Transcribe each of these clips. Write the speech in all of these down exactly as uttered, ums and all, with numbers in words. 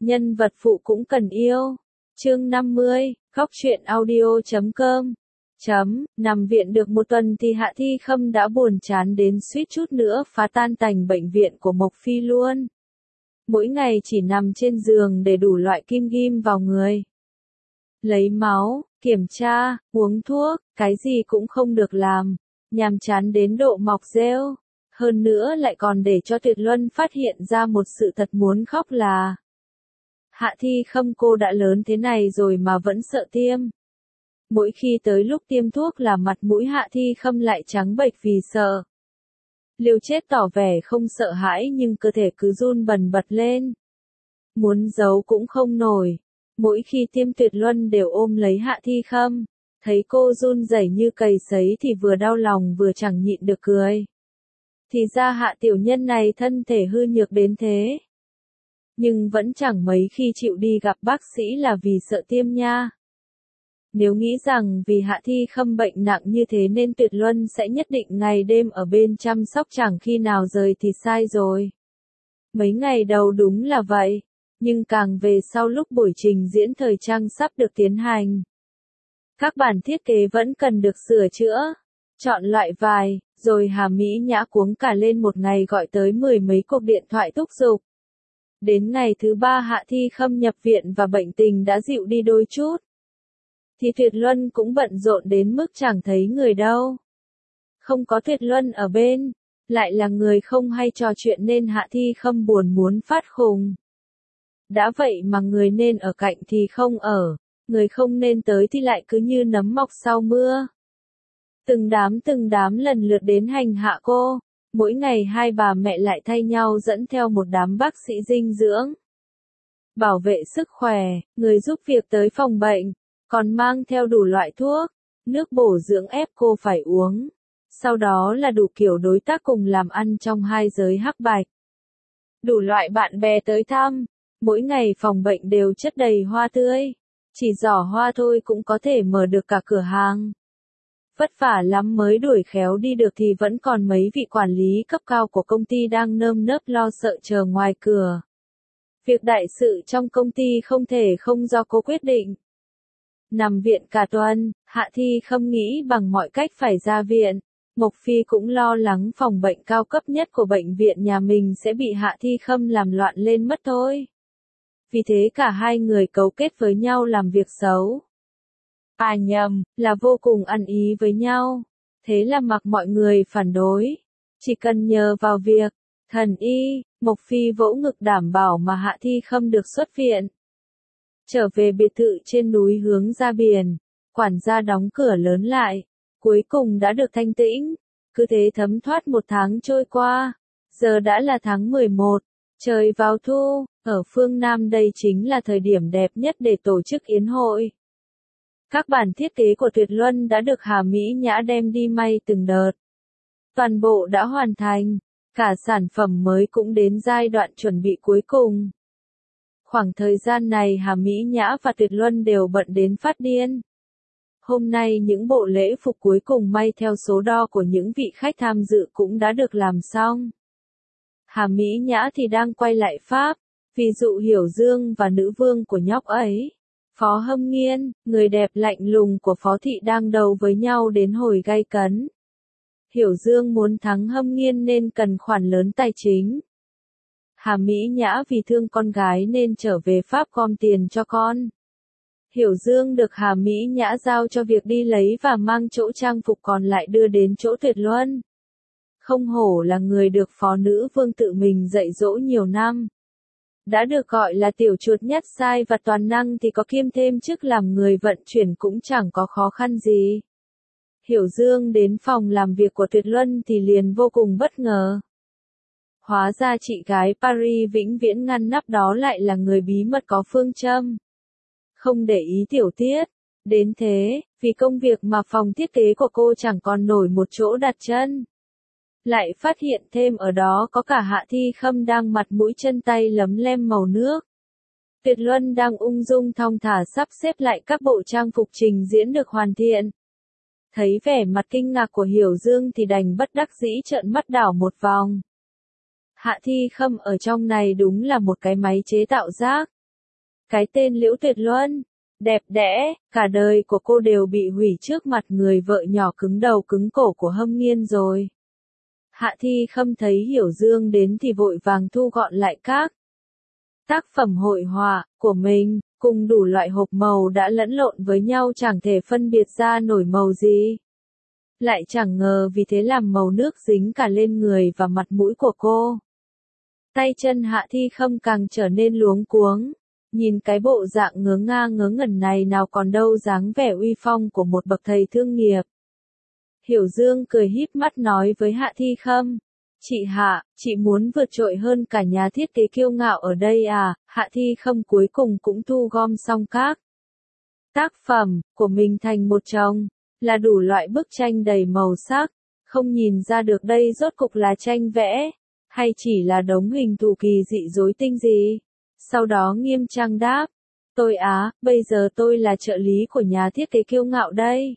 nhân vật phụ cũng cần yêu. Chương năm mươi, góc truyện audio chấm com. Chấm, nằm viện được một tuần thì Hạ Thi Khâm đã buồn chán đến suýt chút nữa phá tan tành bệnh viện của Mộc Phi luôn. Mỗi ngày chỉ nằm trên giường để đủ loại kim ghim vào người. Lấy máu, kiểm tra, uống thuốc, cái gì cũng không được làm. Nhàm chán đến độ mọc rêu. Hơn nữa lại còn để cho Tuyệt Luân phát hiện ra một sự thật muốn khóc là Hạ Thi Khâm cô đã lớn thế này rồi mà vẫn sợ tiêm. Mỗi khi tới lúc tiêm thuốc là mặt mũi Hạ Thi Khâm lại trắng bệch vì sợ. Liều chết tỏ vẻ không sợ hãi nhưng cơ thể cứ run bần bật lên. Muốn giấu cũng không nổi. Mỗi khi tiêm Tuyệt Luân đều ôm lấy Hạ Thi Khâm. Thấy cô run rẩy như cầy sấy thì vừa đau lòng vừa chẳng nhịn được cười. Thì ra Hạ tiểu nhân này thân thể hư nhược đến thế. Nhưng vẫn chẳng mấy khi chịu đi gặp bác sĩ là vì sợ tiêm nha. Nếu nghĩ rằng vì Hạ Thi Khâm bệnh nặng như thế nên Tuyệt Luân sẽ nhất định ngày đêm ở bên chăm sóc chẳng khi nào rời thì sai rồi. Mấy ngày đầu đúng là vậy, nhưng càng về sau lúc buổi trình diễn thời trang sắp được tiến hành. Các bản thiết kế vẫn cần được sửa chữa, chọn loại vài, rồi Hà Mỹ Nhã cuống cả lên một ngày gọi tới mười mấy cuộc điện thoại thúc giục. Đến ngày thứ ba Hạ Thi Khâm nhập viện và bệnh tình đã dịu đi đôi chút. Thì Tuyệt Luân cũng bận rộn đến mức chẳng thấy người đâu. Không có Tuyệt Luân ở bên, lại là người không hay trò chuyện nên Hạ Thi Khâm buồn muốn phát khùng. Đã vậy mà người nên ở cạnh thì không ở, người không nên tới thì lại cứ như nấm mọc sau mưa. Từng đám từng đám lần lượt đến hành hạ cô, mỗi ngày hai bà mẹ lại thay nhau dẫn theo một đám bác sĩ dinh dưỡng. Bảo vệ sức khỏe, người giúp việc tới phòng bệnh, còn mang theo đủ loại thuốc, nước bổ dưỡng ép cô phải uống. Sau đó là đủ kiểu đối tác cùng làm ăn trong hai giới hắc bạch. Đủ loại bạn bè tới thăm, mỗi ngày phòng bệnh đều chất đầy hoa tươi. Chỉ giỏ hoa thôi cũng có thể mở được cả cửa hàng. Vất vả lắm mới đuổi khéo đi được thì vẫn còn mấy vị quản lý cấp cao của công ty đang nơm nớp lo sợ chờ ngoài cửa. Việc đại sự trong công ty không thể không do cô quyết định. Nằm viện cả tuần, Hạ Thi Khâm nghĩ bằng mọi cách phải ra viện. Mộc Phi cũng lo lắng phòng bệnh cao cấp nhất của bệnh viện nhà mình sẽ bị Hạ Thi Khâm làm loạn lên mất thôi. Vì thế cả hai người cấu kết với nhau làm việc xấu. À nhầm, là vô cùng ăn ý với nhau. Thế là mặc mọi người phản đối. Chỉ cần nhờ vào việc, thần y, Mộc Phi vỗ ngực đảm bảo mà Hạ Thi Khâm được xuất viện. Trở về biệt thự trên núi hướng ra biển, quản gia đóng cửa lớn lại. Cuối cùng đã được thanh tĩnh. Cứ thế thấm thoát một tháng trôi qua. Giờ đã là tháng mười một, trời vào thu. Ở phương Nam đây chính là thời điểm đẹp nhất để tổ chức yến hội. Các bản thiết kế của Tuyệt Luân đã được Hà Mỹ Nhã đem đi may từng đợt. Toàn bộ đã hoàn thành, cả sản phẩm mới cũng đến giai đoạn chuẩn bị cuối cùng. Khoảng thời gian này Hà Mỹ Nhã và Tuyệt Luân đều bận đến phát điên. Hôm nay những bộ lễ phục cuối cùng may theo số đo của những vị khách tham dự cũng đã được làm xong. Hà Mỹ Nhã thì đang quay lại Pháp. Ví dụ Hiểu Dương và nữ vương của nhóc ấy. Phó Hâm Nghiên, người đẹp lạnh lùng của Phó Thị đang đấu với nhau đến hồi gay cấn. Hiểu Dương muốn thắng Hâm Nghiên nên cần khoản lớn tài chính. Hà Mỹ Nhã vì thương con gái nên trở về Pháp gom tiền cho con. Hiểu Dương được Hà Mỹ Nhã giao cho việc đi lấy và mang chỗ trang phục còn lại đưa đến chỗ Tuyệt Luân. Không hổ là người được Phó Nữ Vương tự mình dạy dỗ nhiều năm. Đã được gọi là tiểu chuột nhất sai và toàn năng thì có kiêm thêm chức làm người vận chuyển cũng chẳng có khó khăn gì. Hiểu Dương đến phòng làm việc của Tuyệt Luân thì liền vô cùng bất ngờ. Hóa ra chị gái Paris vĩnh viễn ngăn nắp đó lại là người bí mật có phương châm. Không để ý tiểu tiết. Đến thế, vì công việc mà phòng thiết kế của cô chẳng còn nổi một chỗ đặt chân. Lại phát hiện thêm ở đó có cả Hạ Thi Khâm đang mặt mũi chân tay lấm lem màu nước. Tuyệt Luân đang ung dung thong thả sắp xếp lại các bộ trang phục trình diễn được hoàn thiện. Thấy vẻ mặt kinh ngạc của Hiểu Dương thì đành bất đắc dĩ trợn mắt đảo một vòng. Hạ Thi Khâm ở trong này đúng là một cái máy chế tạo rác. Cái tên Liễu Tuyệt Luân, đẹp đẽ, cả đời của cô đều bị hủy trước mặt người vợ nhỏ cứng đầu cứng cổ của Hâm Nghiên rồi. Hạ Thi Khâm thấy Hiểu Dương đến thì vội vàng thu gọn lại các tác phẩm hội họa của mình, cùng đủ loại hộp màu đã lẫn lộn với nhau chẳng thể phân biệt ra nổi màu gì. Lại chẳng ngờ vì thế làm màu nước dính cả lên người và mặt mũi của cô. Tay chân Hạ Thi Khâm càng trở nên luống cuống, nhìn cái bộ dạng ngớ nga ngớ ngẩn này nào còn đâu dáng vẻ uy phong của một bậc thầy thương nghiệp. Hiểu Dương cười híp mắt nói với Hạ Thi Khâm, chị Hạ, chị muốn vượt trội hơn cả nhà thiết kế kiêu ngạo ở đây à? Hạ Thi Khâm cuối cùng cũng thu gom xong các tác phẩm của mình thành một chồng, là đủ loại bức tranh đầy màu sắc, không nhìn ra được đây rốt cục là tranh vẽ, hay chỉ là đống hình thù kỳ dị rối tinh gì. Sau đó nghiêm trang đáp, tôi á, bây giờ tôi là trợ lý của nhà thiết kế kiêu ngạo đây.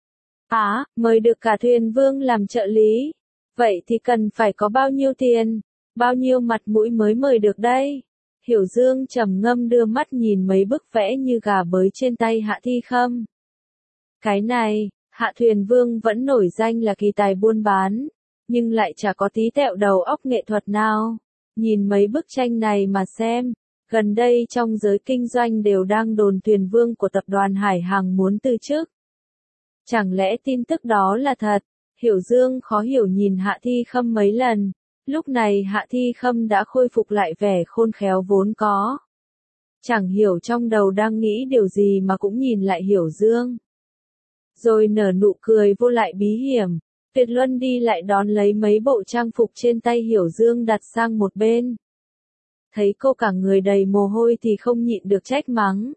Á, mời được cả Thuyền Vương làm trợ lý. Vậy thì cần phải có bao nhiêu tiền, bao nhiêu mặt mũi mới mời được đây? Hiểu Dương trầm ngâm đưa mắt nhìn mấy bức vẽ như gà bới trên tay Hạ Thi Khâm. Cái này, Hạ Thuyền Vương vẫn nổi danh là kỳ tài buôn bán, nhưng lại chả có tí tẹo đầu óc nghệ thuật nào. Nhìn mấy bức tranh này mà xem, gần đây trong giới kinh doanh đều đang đồn Thuyền Vương của tập đoàn Hải Hàng muốn từ chức. Chẳng lẽ tin tức đó là thật? Hiểu Dương khó hiểu nhìn Hạ Thi Khâm mấy lần, lúc này Hạ Thi Khâm đã khôi phục lại vẻ khôn khéo vốn có. Chẳng hiểu trong đầu đang nghĩ điều gì mà cũng nhìn lại Hiểu Dương. Rồi nở nụ cười vô lại bí hiểm, Tuyệt Luân đi lại đón lấy mấy bộ trang phục trên tay Hiểu Dương đặt sang một bên. Thấy cô cả người đầy mồ hôi thì không nhịn được trách mắng.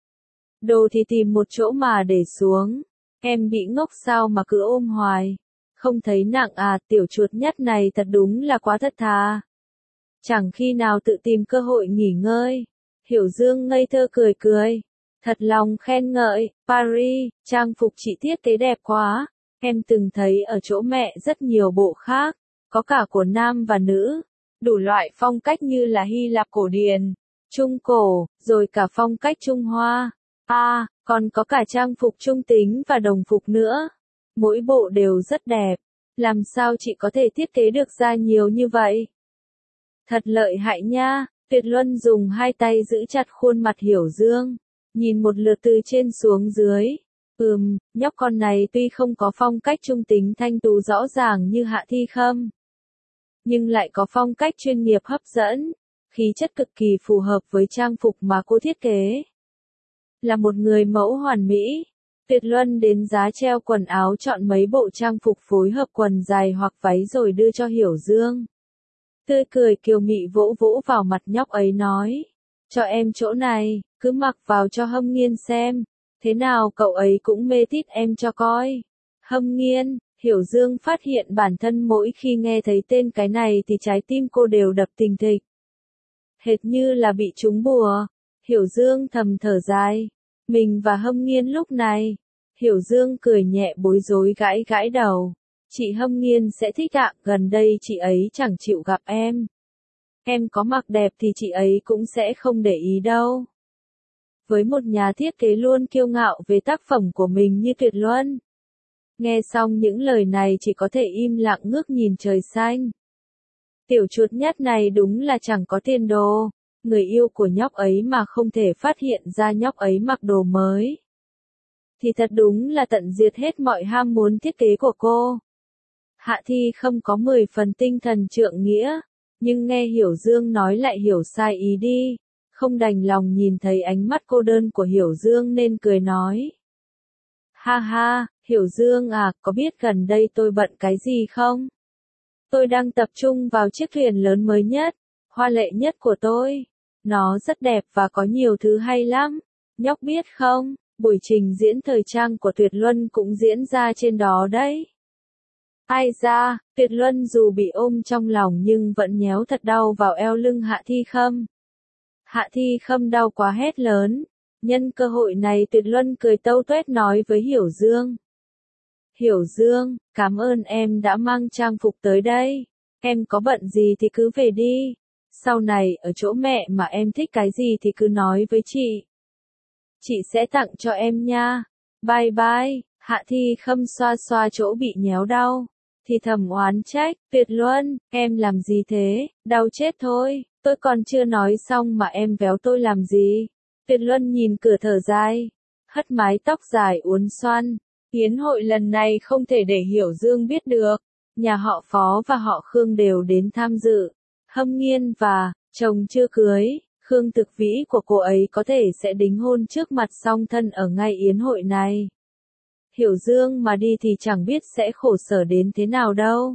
Đồ thì tìm một chỗ mà để xuống, em bị ngốc sao mà cứ ôm hoài. Không thấy nặng à, tiểu chuột nhắt này thật đúng là quá thật thà. Chẳng khi nào tự tìm cơ hội nghỉ ngơi. Hiểu Dương ngây thơ cười cười. Thật lòng khen ngợi, Paris, trang phục chị thiết kế đẹp quá. Em từng thấy ở chỗ mẹ rất nhiều bộ khác, có cả của nam và nữ. Đủ loại phong cách như là Hy Lạp cổ điển, Trung cổ, rồi cả phong cách Trung Hoa. À, còn có cả trang phục trung tính và đồng phục nữa. Mỗi bộ đều rất đẹp. Làm sao chị có thể thiết kế được ra nhiều như vậy? Thật lợi hại nha. Tuyệt Luân dùng hai tay giữ chặt khuôn mặt Hiểu Dương, nhìn một lượt từ trên xuống dưới. Ừm, nhóc con này tuy không có phong cách trung tính thanh tú rõ ràng như Hạ Thi Khâm, nhưng lại có phong cách chuyên nghiệp hấp dẫn, khí chất cực kỳ phù hợp với trang phục mà cô thiết kế. Là một người mẫu hoàn mỹ, Tuyệt Luân đến giá treo quần áo chọn mấy bộ trang phục phối hợp quần dài hoặc váy rồi đưa cho Hiểu Dương. Tươi cười kiều mị vỗ vỗ vào mặt nhóc ấy nói, cho em chỗ này, cứ mặc vào cho Hâm Nghiên xem, thế nào cậu ấy cũng mê tít em cho coi. Hâm Nghiên, Hiểu Dương phát hiện bản thân mỗi khi nghe thấy tên cái này thì trái tim cô đều đập thình thịch. Hệt như là bị trúng bùa. Hiểu Dương thầm thở dài. Mình và Hâm Nghiên lúc này. Hiểu Dương cười nhẹ bối rối gãi gãi đầu. Chị Hâm Nghiên sẽ thích ạ, gần đây chị ấy chẳng chịu gặp em. Em có mặc đẹp thì chị ấy cũng sẽ không để ý đâu. Với một nhà thiết kế luôn kiêu ngạo về tác phẩm của mình như Tuyệt Luân. Nghe xong những lời này chỉ có thể im lặng ngước nhìn trời xanh. Tiểu chuột nhắt này đúng là chẳng có tiền đồ. Người yêu của nhóc ấy mà không thể phát hiện ra nhóc ấy mặc đồ mới. Thì thật đúng là tận diệt hết mọi ham muốn thiết kế của cô. Hạ Thi Khâm có mười phần tinh thần trượng nghĩa, nhưng nghe Hiểu Dương nói lại hiểu sai ý đi. Không đành lòng nhìn thấy ánh mắt cô đơn của Hiểu Dương nên cười nói. Ha ha, Hiểu Dương à, có biết gần đây tôi bận cái gì không? Tôi đang tập trung vào chiếc thuyền lớn mới nhất, hoa lệ nhất của tôi. Nó rất đẹp và có nhiều thứ hay lắm. Nhóc biết không, buổi trình diễn thời trang của Tuyệt Luân cũng diễn ra trên đó đấy. Ai da, Tuyệt Luân dù bị ôm trong lòng nhưng vẫn nhéo thật đau vào eo lưng Hạ Thi Khâm. Hạ Thi Khâm đau quá hét lớn. Nhân cơ hội này Tuyệt Luân cười tâu tuét nói với Hiểu Dương. Hiểu Dương, cảm ơn em đã mang trang phục tới đây. Em có bận gì thì cứ về đi. Sau này ở chỗ mẹ mà em thích cái gì thì cứ nói với chị. Chị sẽ tặng cho em nha. Bye bye. Hạ Thi Khâm xoa xoa chỗ bị nhéo đau. Thì thầm oán trách, Tuyệt Luân, em làm gì thế, đau chết thôi, tôi còn chưa nói xong mà em véo tôi làm gì. Tuyệt Luân nhìn cửa thở dài, hất mái tóc dài uốn xoăn. Yến hội lần này không thể để Hiểu Dương biết được. Nhà họ Phó và họ Khương đều đến tham dự. Hâm Nghiên và chồng chưa cưới, Khương Thực Vĩ của cô ấy có thể sẽ đính hôn trước mặt song thân ở ngay yến hội này. Hiểu Dương mà đi thì chẳng biết sẽ khổ sở đến thế nào đâu.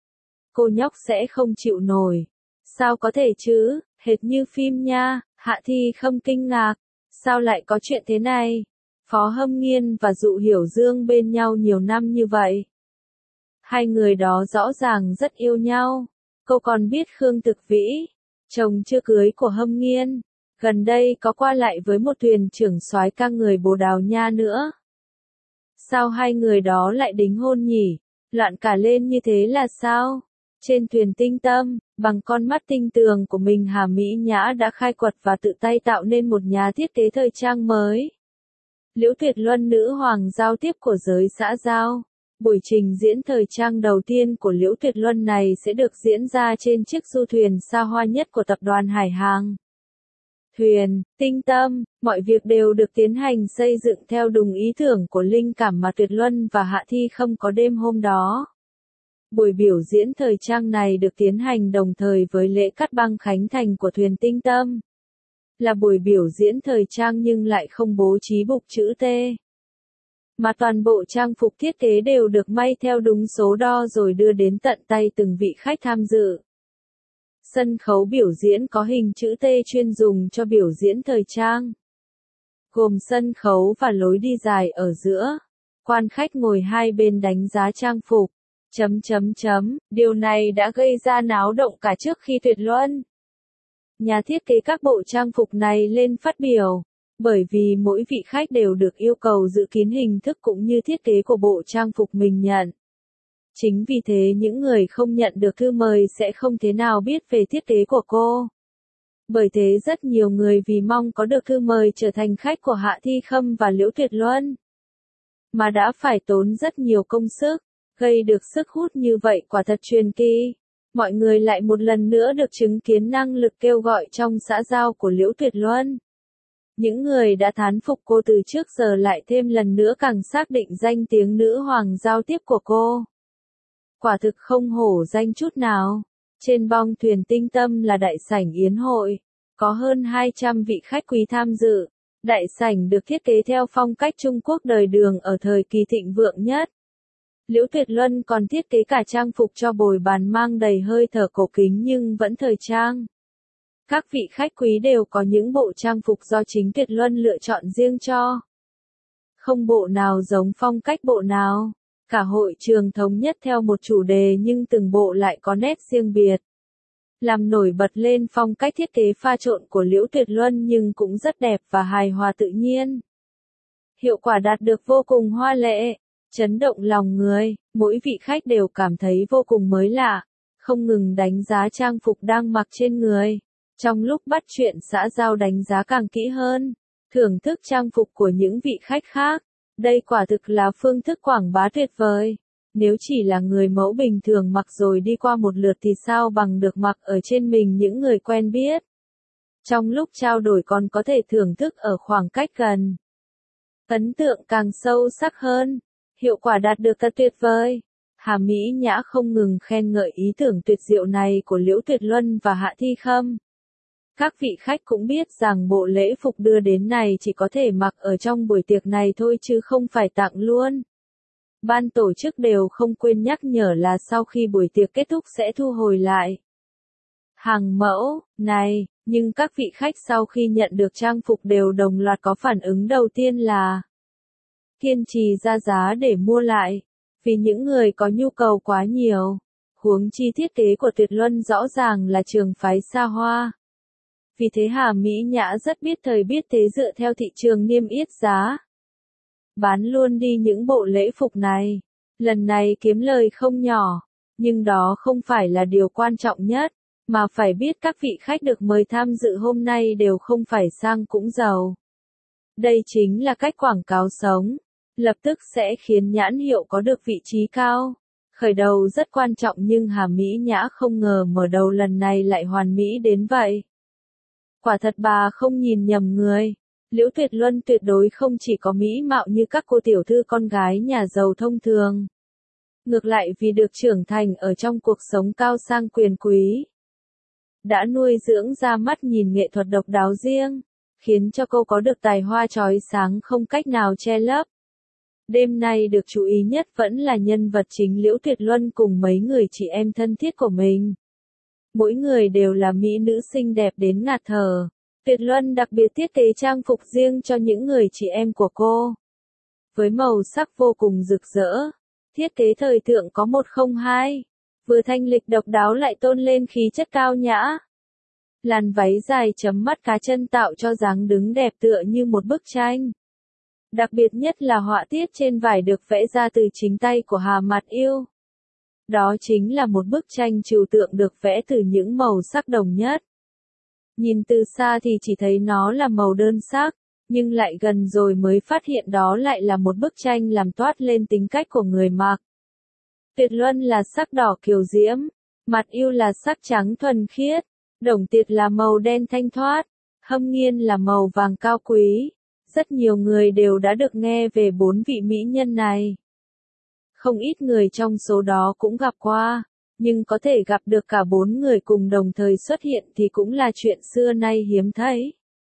Cô nhóc sẽ không chịu nổi. Sao có thể chứ, hệt như phim nha. Hạ Thi Khâm kinh ngạc. Sao lại có chuyện thế này? Phó Hâm Nghiên và Dụ Hiểu Dương bên nhau nhiều năm như vậy. Hai người đó rõ ràng rất yêu nhau. Cô còn biết Khương Thực Vĩ, chồng chưa cưới của Hâm Nghiên, gần đây có qua lại với một thuyền trưởng soái ca người Bồ Đào Nha nữa. Sao hai người đó lại đính hôn nhỉ? Loạn cả lên như thế là sao? Trên thuyền Tinh Tâm, bằng con mắt tinh tường của mình Hà Mỹ Nhã đã khai quật và tự tay tạo nên một nhà thiết kế thời trang mới. Liễu Tuyệt Luân nữ hoàng giao tiếp của giới xã giao. Buổi trình diễn thời trang đầu tiên của Liễu Tuyệt Luân này sẽ được diễn ra trên chiếc du thuyền xa hoa nhất của tập đoàn Hải Hàng. Thuyền, Tinh Tâm, mọi việc đều được tiến hành xây dựng theo đúng ý tưởng của linh cảm mà Tuyệt Luân và Hạ Thi Khâm có đêm hôm đó. Buổi biểu diễn thời trang này được tiến hành đồng thời với lễ cắt băng khánh thành của thuyền Tinh Tâm. Là buổi biểu diễn thời trang nhưng lại không bố trí bục chữ T. Mà toàn bộ trang phục thiết kế đều được may theo đúng số đo rồi đưa đến tận tay từng vị khách tham dự. Sân khấu biểu diễn có hình chữ T chuyên dùng cho biểu diễn thời trang. Gồm sân khấu và lối đi dài ở giữa. Quan khách ngồi hai bên đánh giá trang phục. Chấm chấm chấm, điều này đã gây ra náo động cả trước khi Tuyệt Luân, nhà thiết kế các bộ trang phục này lên phát biểu. Bởi vì mỗi vị khách đều được yêu cầu giữ kín hình thức cũng như thiết kế của bộ trang phục mình nhận. Chính vì thế những người không nhận được thư mời sẽ không thế nào biết về thiết kế của cô. Bởi thế rất nhiều người vì mong có được thư mời trở thành khách của Hạ Thi Khâm và Liễu Tuyệt Luân, mà đã phải tốn rất nhiều công sức, gây được sức hút như vậy quả thật truyền kỳ. Mọi người lại một lần nữa được chứng kiến năng lực kêu gọi trong xã giao của Liễu Tuyệt Luân. Những người đã thán phục cô từ trước giờ lại thêm lần nữa càng xác định danh tiếng nữ hoàng giao tiếp của cô. Quả thực không hổ danh chút nào. Trên bong thuyền Tinh Tâm là đại sảnh yến hội, có hơn hai trăm vị khách quý tham dự. Đại sảnh được thiết kế theo phong cách Trung Quốc đời Đường ở thời kỳ thịnh vượng nhất. Liễu Tuyệt Luân còn thiết kế cả trang phục cho bồi bàn mang đầy hơi thở cổ kính nhưng vẫn thời trang. Các vị khách quý đều có những bộ trang phục do chính Tuyệt Luân lựa chọn riêng cho. Không bộ nào giống phong cách bộ nào. Cả hội trường thống nhất theo một chủ đề nhưng từng bộ lại có nét riêng biệt. Làm nổi bật lên phong cách thiết kế pha trộn của Liễu Tuyệt Luân nhưng cũng rất đẹp và hài hòa tự nhiên. Hiệu quả đạt được vô cùng hoa lệ, chấn động lòng người, mỗi vị khách đều cảm thấy vô cùng mới lạ, không ngừng đánh giá trang phục đang mặc trên người. Trong lúc bắt chuyện xã giao đánh giá càng kỹ hơn, thưởng thức trang phục của những vị khách khác. Đây quả thực là phương thức quảng bá tuyệt vời. Nếu chỉ là người mẫu bình thường mặc rồi đi qua một lượt thì sao bằng được mặc ở trên mình những người quen biết. Trong lúc trao đổi còn có thể thưởng thức ở khoảng cách gần. Ấn tượng càng sâu sắc hơn, hiệu quả đạt được thật tuyệt vời. Hà Mỹ Nhã không ngừng khen ngợi ý tưởng tuyệt diệu này của Liễu Tuyệt Luân và Hạ Thi Khâm. Các vị khách cũng biết rằng bộ lễ phục đưa đến này chỉ có thể mặc ở trong buổi tiệc này thôi chứ không phải tặng luôn. Ban tổ chức đều không quên nhắc nhở là sau khi buổi tiệc kết thúc sẽ thu hồi lại hàng mẫu này, nhưng các vị khách sau khi nhận được trang phục đều đồng loạt có phản ứng đầu tiên là kiên trì ra giá để mua lại, vì những người có nhu cầu quá nhiều. Huống chi thiết kế của Tuyệt Luân rõ ràng là trường phái xa hoa. Vì thế Hà Mỹ Nhã rất biết thời biết thế dựa theo thị trường niêm yết giá. Bán luôn đi những bộ lễ phục này. Lần này kiếm lời không nhỏ, nhưng đó không phải là điều quan trọng nhất. Mà phải biết các vị khách được mời tham dự hôm nay đều không phải sang cũng giàu. Đây chính là cách quảng cáo sống, lập tức sẽ khiến nhãn hiệu có được vị trí cao. Khởi đầu rất quan trọng nhưng Hà Mỹ Nhã không ngờ mở đầu lần này lại hoàn mỹ đến vậy. Quả thật bà không nhìn nhầm người. Liễu Tuyệt Luân tuyệt đối không chỉ có mỹ mạo như các cô tiểu thư con gái nhà giàu thông thường. Ngược lại vì được trưởng thành ở trong cuộc sống cao sang quyền quý, đã nuôi dưỡng ra mắt nhìn nghệ thuật độc đáo riêng, khiến cho cô có được tài hoa chói sáng không cách nào che lấp. Đêm nay được chú ý nhất vẫn là nhân vật chính Liễu Tuyệt Luân cùng mấy người chị em thân thiết của mình. Mỗi người đều là mỹ nữ xinh đẹp đến ngạt thở. Tuyệt Luân đặc biệt thiết kế trang phục riêng cho những người chị em của cô. Với màu sắc vô cùng rực rỡ, thiết kế thời thượng có một không hai, vừa thanh lịch độc đáo lại tôn lên khí chất cao nhã. Làn váy dài chấm mắt cá chân tạo cho dáng đứng đẹp tựa như một bức tranh. Đặc biệt nhất là họa tiết trên vải được vẽ ra từ chính tay của Hà Mạt Yêu. Đó chính là một bức tranh trừu tượng được vẽ từ những màu sắc đồng nhất. Nhìn từ xa thì chỉ thấy nó là màu đơn sắc, nhưng lại gần rồi mới phát hiện đó lại là một bức tranh làm toát lên tính cách của người mặc. Tuyệt Luân là sắc đỏ kiều diễm, Mạt Yêu là sắc trắng thuần khiết, Đồng Tiệt là màu đen thanh thoát, Hâm Nghiên là màu vàng cao quý. Rất nhiều người đều đã được nghe về bốn vị mỹ nhân này. Không ít người trong số đó cũng gặp qua, nhưng có thể gặp được cả bốn người cùng đồng thời xuất hiện thì cũng là chuyện xưa nay hiếm thấy.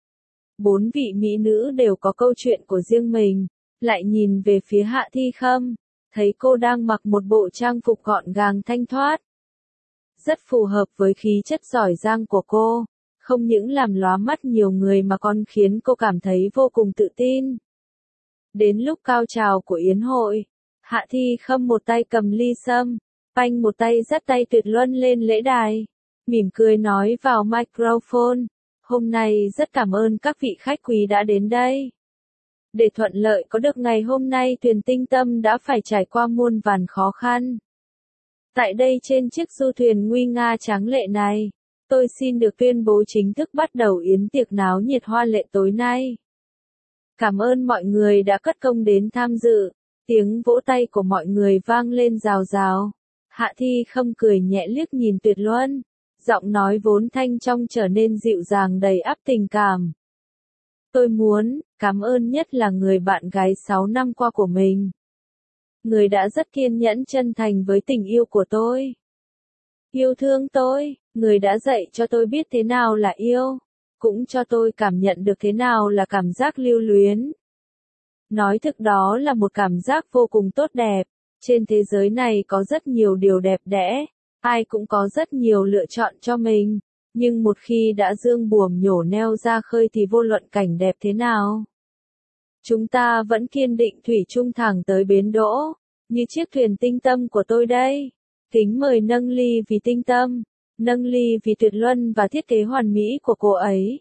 Bốn vị mỹ nữ đều có câu chuyện của riêng mình, lại nhìn về phía Hạ Thi Khâm, thấy cô đang mặc một bộ trang phục gọn gàng thanh thoát. Rất phù hợp với khí chất giỏi giang của cô. Không những làm lóa mắt nhiều người mà còn khiến cô cảm thấy vô cùng tự tin. Đến lúc cao trào của yến hội, Hạ Thi Khâm một tay cầm ly sâm, Panh một tay dắt tay Tuyệt Luân lên lễ đài, mỉm cười nói vào microphone, hôm nay rất cảm ơn các vị khách quý đã đến đây. Để thuận lợi có được ngày hôm nay thuyền Tinh Tâm đã phải trải qua muôn vàn khó khăn. Tại đây trên chiếc du thuyền nguy nga tráng lệ này, tôi xin được tuyên bố chính thức bắt đầu yến tiệc náo nhiệt hoa lệ tối nay. Cảm ơn mọi người đã cất công đến tham dự. Tiếng vỗ tay của mọi người vang lên rào rào. Hạ Thi Khâm cười nhẹ liếc nhìn Tuyệt Luân, giọng nói vốn thanh trong trở nên dịu dàng đầy ắp tình cảm. Tôi muốn cảm ơn nhất là người bạn gái sáu năm qua của mình. Người đã rất kiên nhẫn chân thành với tình yêu của tôi. Yêu thương tôi, người đã dạy cho tôi biết thế nào là yêu, cũng cho tôi cảm nhận được thế nào là cảm giác lưu luyến. Nói thực đó là một cảm giác vô cùng tốt đẹp. Trên thế giới này có rất nhiều điều đẹp đẽ, ai cũng có rất nhiều lựa chọn cho mình, nhưng một khi đã dương buồm nhổ neo ra khơi thì vô luận cảnh đẹp thế nào, chúng ta vẫn kiên định thủy chung thẳng tới bến đỗ, như chiếc thuyền Tinh Tâm của tôi đây. Kính mời nâng ly vì Tinh Tâm, nâng ly vì Tuyệt Luân và thiết kế hoàn mỹ của cô ấy.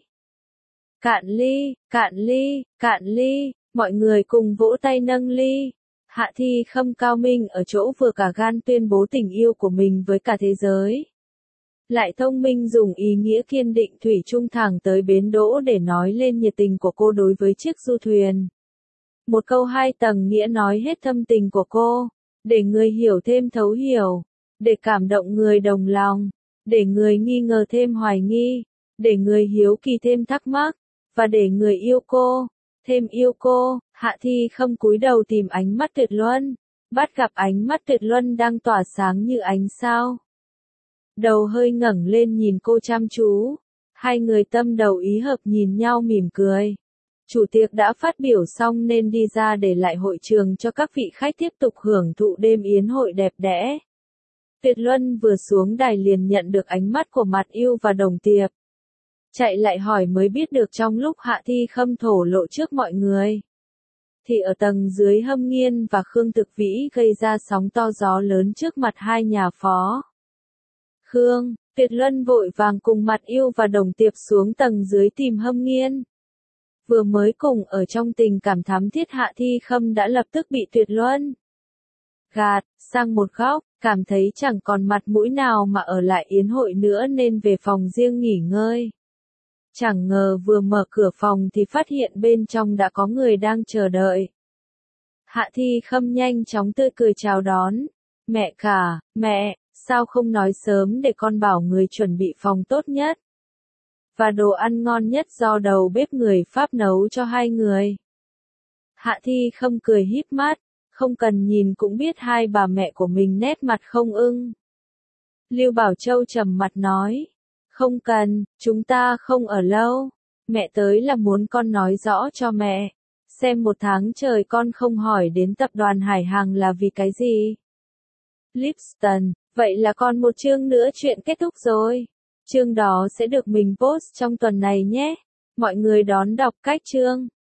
Cạn ly, cạn ly, cạn ly, mọi người cùng vỗ tay nâng ly. Hạ Thi Khâm cao minh ở chỗ vừa cả gan tuyên bố tình yêu của mình với cả thế giới, lại thông minh dùng ý nghĩa kiên định thủy chung thẳng tới bến đỗ để nói lên nhiệt tình của cô đối với chiếc du thuyền. Một câu hai tầng nghĩa nói hết thâm tình của cô, để người hiểu thêm thấu hiểu, để cảm động người đồng lòng, để người nghi ngờ thêm hoài nghi, để người hiếu kỳ thêm thắc mắc, và để người yêu cô thêm yêu cô. Hạ Thi Khâm cúi đầu tìm ánh mắt Tuyệt Luân, bắt gặp ánh mắt Tuyệt Luân đang tỏa sáng như ánh sao. Đầu hơi ngẩng lên nhìn cô chăm chú, hai người tâm đầu ý hợp nhìn nhau mỉm cười. Chủ tiệc đã phát biểu xong nên đi ra để lại hội trường cho các vị khách tiếp tục hưởng thụ đêm yến hội đẹp đẽ. Tuyệt Luân vừa xuống đài liền nhận được ánh mắt của Mạt Yêu và Đồng Tiệp. Chạy lại hỏi mới biết được trong lúc Hạ Thi Khâm thổ lộ trước mọi người, thì ở tầng dưới Hâm Nghiên và Khương Thực Vĩ gây ra sóng to gió lớn trước mặt hai nhà phó. Khương, Tuyệt Luân vội vàng cùng Mạt Yêu và Đồng Tiệp xuống tầng dưới tìm Hâm Nghiên. Vừa mới cùng ở trong tình cảm thắm thiết Hạ Thi Khâm đã lập tức bị Tuyệt Luân gạt sang một góc, cảm thấy chẳng còn mặt mũi nào mà ở lại yến hội nữa nên về phòng riêng nghỉ ngơi. Chẳng ngờ vừa mở cửa phòng thì phát hiện bên trong đã có người đang chờ đợi. Hạ Thi Khâm nhanh chóng tươi cười chào đón. Mẹ cả, mẹ, sao không nói sớm để con bảo người chuẩn bị phòng tốt nhất và đồ ăn ngon nhất do đầu bếp người Pháp nấu cho hai người. Hạ Thi Khâm cười híp mắt, không cần nhìn cũng biết hai bà mẹ của mình nét mặt không ưng. Lưu Bảo Châu trầm mặt nói, không cần, chúng ta không ở lâu. Mẹ tới là muốn con nói rõ cho mẹ. Xem một tháng trời con không hỏi đến tập đoàn Hải Hàng là vì cái gì? Lipston, vậy là còn một chương nữa chuyện kết thúc rồi. Chương đó sẽ được mình post trong tuần này nhé. Mọi người đón đọc cách chương.